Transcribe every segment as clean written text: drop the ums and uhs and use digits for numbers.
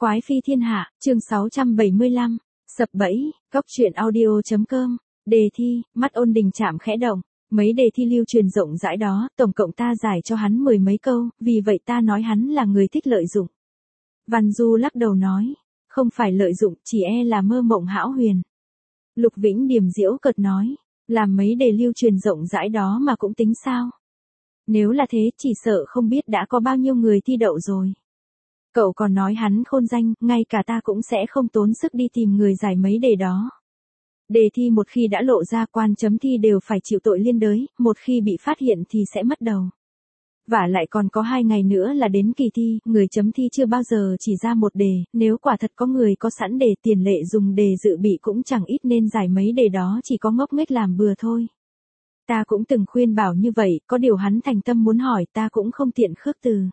Quái phi thiên hạ, chương 675, sập bẫy, cóc truyện audio.com, đề thi, mắt Ôn Đình Trạm khẽ động, mấy đề thi lưu truyền rộng rãi đó, tổng cộng ta giải cho hắn 10 mấy câu, vì vậy ta nói hắn là người thích lợi dụng. Văn Du lắc đầu nói, không phải lợi dụng, chỉ là mơ mộng hão huyền. Lục Vĩnh Điềm giễu cợt nói, làm mấy đề lưu truyền rộng rãi đó mà cũng tính sao? Nếu là thế, chỉ sợ không biết đã có bao nhiêu người thi đậu rồi. Cậu còn nói hắn khôn danh, ngay cả ta cũng sẽ không tốn sức đi tìm người giải mấy đề đó. Đề thi một khi đã lộ ra, quan chấm thi đều phải chịu tội liên đới, một khi bị phát hiện thì sẽ mất đầu. Vả lại còn có 2 ngày nữa là đến kỳ thi, người chấm thi chưa bao giờ chỉ ra một đề, nếu quả thật có người có sẵn đề, tiền lệ dùng đề dự bị cũng chẳng ít, nên giải mấy đề đó chỉ có ngốc nghếch làm bừa thôi. Ta cũng từng khuyên bảo như vậy, có điều hắn thành tâm muốn hỏi, ta cũng không tiện khước từ.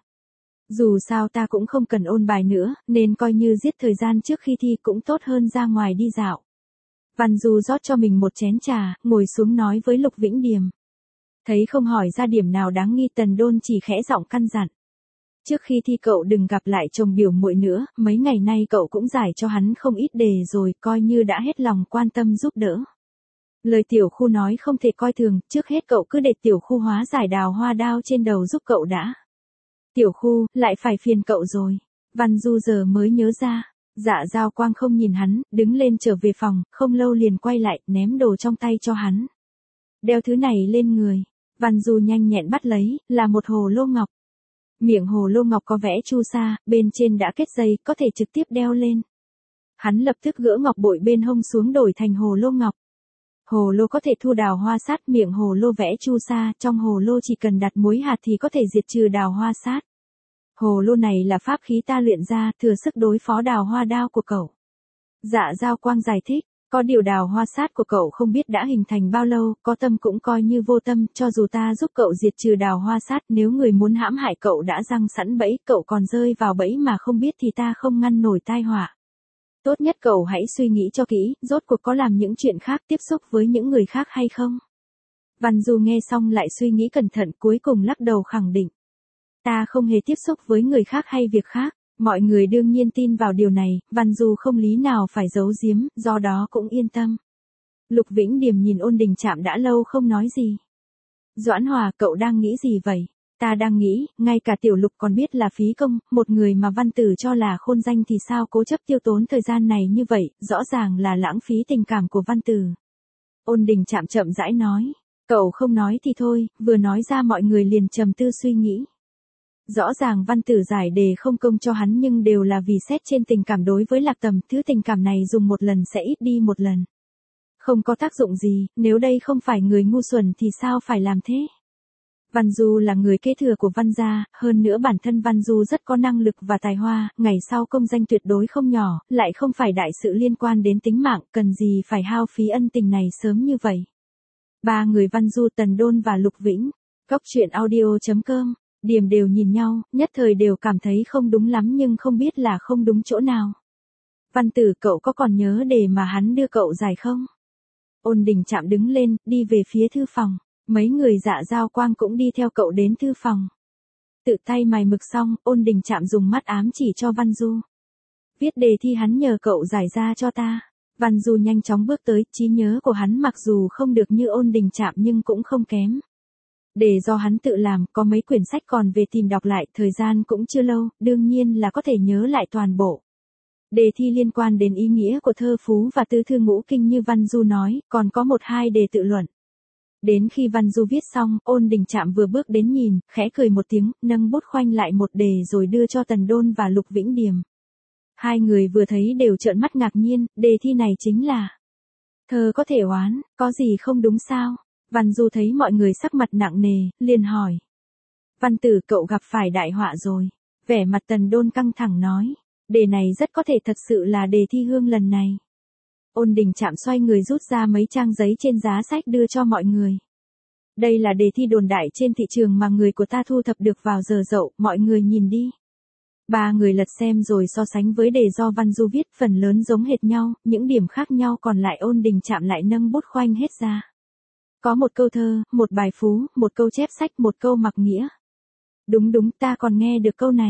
Dù sao ta cũng không cần ôn bài nữa, nên coi như giết thời gian trước khi thi cũng tốt hơn ra ngoài đi dạo. Văn Du rót cho mình một chén trà, ngồi xuống nói với Lục Vĩnh Điềm. Thấy không hỏi ra điểm nào đáng nghi, Tần Đôn chỉ khẽ giọng căn dặn. Trước khi thi cậu đừng gặp lại chồng biểu muội nữa, mấy ngày nay cậu cũng giải cho hắn không ít đề rồi, coi như đã hết lòng quan tâm giúp đỡ. Lời Tiểu Khu nói không thể coi thường, trước hết cậu cứ để Tiểu Khu hóa giải đào hoa đao trên đầu giúp cậu đã. Tiểu Khu, lại phải phiền cậu rồi. Văn Du giờ mới nhớ ra. Dạ Giao Quang không nhìn hắn, đứng lên trở về phòng, không lâu liền quay lại, ném đồ trong tay cho hắn. Đeo thứ này lên người. Văn Du nhanh nhẹn bắt lấy, là một hồ lô ngọc. Miệng hồ lô ngọc có vẽ chu sa, bên trên đã kết dây, có thể trực tiếp đeo lên. Hắn lập tức gỡ ngọc bội bên hông xuống đổi thành hồ lô ngọc. Hồ lô có thể thu đào hoa sát, miệng hồ lô vẽ chu sa, trong hồ lô chỉ cần đặt muối hạt thì có thể diệt trừ đào hoa sát. Hồ lô này là pháp khí ta luyện ra, thừa sức đối phó đào hoa đao của cậu. Dạ Giao Quang giải thích, có điều đào hoa sát của cậu không biết đã hình thành bao lâu, có tâm cũng coi như vô tâm, cho dù ta giúp cậu diệt trừ đào hoa sát, nếu người muốn hãm hại cậu đã răng sẵn bẫy, cậu còn rơi vào bẫy mà không biết thì ta không ngăn nổi tai họa. Tốt nhất cậu hãy suy nghĩ cho kỹ, rốt cuộc có làm những chuyện khác, tiếp xúc với những người khác hay không? Văn Du nghe xong lại suy nghĩ cẩn thận, cuối cùng lắc đầu khẳng định. Ta không hề tiếp xúc với người khác hay việc khác, mọi người đương nhiên tin vào điều này, Văn Du không lý nào phải giấu giếm, do đó cũng yên tâm. Lục Vĩnh Điềm nhìn Ôn Đình Trạm đã lâu không nói gì. Doãn Hòa, cậu đang nghĩ gì vậy? Ta đang nghĩ, ngay cả Tiểu Lục còn biết là phí công, một người mà Văn Tử cho là khôn danh thì sao cố chấp tiêu tốn thời gian này như vậy, rõ ràng là lãng phí tình cảm của Văn Tử. Ôn Đình Trạm chậm rãi nói, cậu không nói thì thôi, vừa nói ra mọi người liền trầm tư suy nghĩ. Rõ ràng Văn Tử giải đề không công cho hắn nhưng đều là vì xét trên tình cảm đối với Lạc Tầm, thứ tình cảm này dùng một lần sẽ ít đi một lần. Không có tác dụng gì, nếu đây không phải người ngu xuẩn thì sao phải làm thế? Văn Du là người kế thừa của Văn gia, hơn nữa bản thân Văn Du rất có năng lực và tài hoa, ngày sau công danh tuyệt đối không nhỏ, lại không phải đại sự liên quan đến tính mạng, cần gì phải hao phí ân tình này sớm như vậy. Ba người Văn Du, Tần Đôn và Lục Vĩnh, cóc truyện audio.com, Điềm đều nhìn nhau, nhất thời đều cảm thấy không đúng lắm nhưng không biết là không đúng chỗ nào. Văn Tử, cậu có còn nhớ đề mà hắn đưa cậu giải không? Ôn Đình Trạm đứng lên, đi về phía thư phòng. Mấy người Dạ Giao Quang cũng đi theo cậu đến thư phòng. Tự tay mài mực xong, Ôn Đình Trạm dùng mắt ám chỉ cho Văn Du. Viết đề thi hắn nhờ cậu giải ra cho ta. Văn Du nhanh chóng bước tới, trí nhớ của hắn mặc dù không được như Ôn Đình Trạm nhưng cũng không kém. Đề do hắn tự làm, có mấy quyển sách còn về tìm đọc lại, thời gian cũng chưa lâu, đương nhiên là có thể nhớ lại toàn bộ. Đề thi liên quan đến ý nghĩa của thơ phú và tứ thư ngũ kinh như Văn Du nói, còn có 1-2 đề tự luận. Đến khi Văn Du viết xong, Ôn Đình Trạm vừa bước đến nhìn, khẽ cười một tiếng, nâng bút khoanh lại một đề rồi đưa cho Tần Đôn và Lục Vĩnh Điềm. Hai người vừa thấy đều trợn mắt ngạc nhiên, đề thi này chính là thơ có thể oán, có gì không đúng sao? Văn Du thấy mọi người sắc mặt nặng nề, liền hỏi. Văn Tử, cậu gặp phải đại họa rồi. Vẻ mặt Tần Đôn căng thẳng nói. Đề này rất có thể thật sự là đề thi hương lần này. Ôn Đình Trạm xoay người rút ra mấy trang giấy trên giá sách đưa cho mọi người. Đây là đề thi đồn đại trên thị trường mà người của ta thu thập được vào giờ dậu, mọi người nhìn đi. Ba người lật xem rồi so sánh với đề do Văn Du viết, phần lớn giống hệt nhau, những điểm khác nhau còn lại Ôn Đình Trạm lại nâng bút khoanh hết ra. Có một câu thơ, một bài phú, một câu chép sách, một câu mặc nghĩa. Đúng, ta còn nghe được câu này.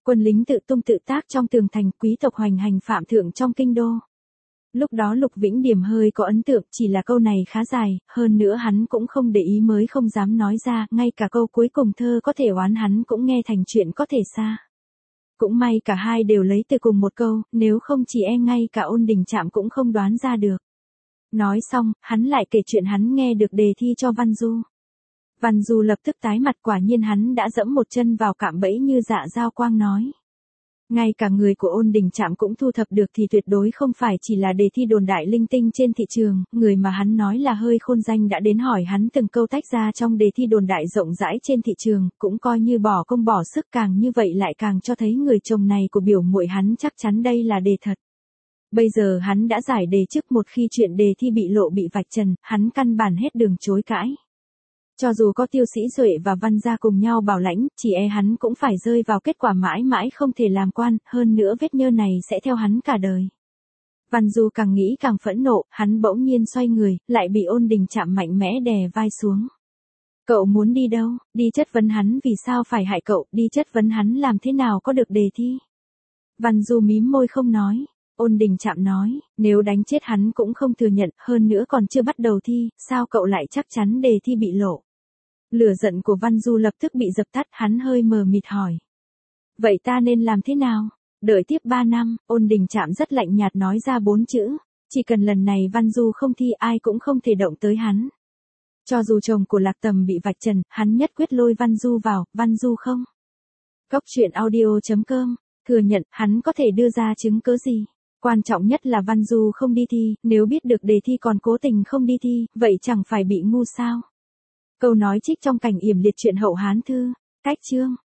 Quân lính tự tung tự tác trong tường thành, quý tộc hoành hành phạm thượng trong kinh đô. Lúc đó Lục Vĩnh Điểm hơi có ấn tượng, chỉ là câu này khá dài, hơn nữa hắn cũng không để ý mới không dám nói ra, ngay cả câu cuối cùng thơ có thể oán hắn cũng nghe thành chuyện có thể xa. Cũng may cả hai đều lấy từ cùng một câu, nếu không chỉ e ngay cả Ôn Đình Trạm cũng không đoán ra được. Nói xong, hắn lại kể chuyện hắn nghe được đề thi cho Văn Du. Văn Du lập tức tái mặt, quả nhiên hắn đã dẫm một chân vào cạm bẫy như Dạ Giao Quang nói. Ngay cả người của Ôn Đình Trạm cũng thu thập được thì tuyệt đối không phải chỉ là đề thi đồn đại linh tinh trên thị trường, người mà hắn nói là hơi khôn danh đã đến hỏi hắn từng câu tách ra trong đề thi đồn đại rộng rãi trên thị trường, cũng coi như bỏ công bỏ sức, càng như vậy lại càng cho thấy người chồng này của biểu muội hắn chắc chắn đây là đề thật. Bây giờ hắn đã giải đề trước, một khi chuyện đề thi bị lộ bị vạch trần, hắn căn bản hết đường chối cãi. Cho dù có Tiêu Sĩ Duệ và Văn Gia cùng nhau bảo lãnh, chỉ e hắn cũng phải rơi vào kết quả mãi mãi không thể làm quan, hơn nữa vết nhơ này sẽ theo hắn cả đời. Văn Du càng nghĩ càng phẫn nộ, hắn bỗng nhiên xoay người, lại bị Ôn Đình Trạm mạnh mẽ đè vai xuống. Cậu muốn đi đâu? Đi chất vấn hắn vì sao phải hại cậu, đi chất vấn hắn làm thế nào có được đề thi. Văn Du mím môi không nói. Ôn Đình Trạm nói, nếu đánh chết hắn cũng không thừa nhận, hơn nữa còn chưa bắt đầu thi, sao cậu lại chắc chắn đề thi bị lộ. Lửa giận của Văn Du lập tức bị dập tắt, hắn hơi mờ mịt hỏi. Vậy ta nên làm thế nào? Đợi tiếp 3 năm, Ôn Đình Trạm rất lạnh nhạt nói ra 4 chữ. Chỉ cần lần này Văn Du không thi, ai cũng không thể động tới hắn. Cho dù chồng của Lạc Tầm bị vạch trần, hắn nhất quyết lôi Văn Du vào, Văn Du không. Góc truyện audio.com, thừa nhận, hắn có thể đưa ra chứng cớ gì? Quan trọng nhất là Văn Du không đi thi, nếu biết được đề thi còn cố tình không đi thi, vậy chẳng phải bị ngu sao? Câu nói trích trong cảnh yểm liệt truyện Hậu Hán Thư, cách chương.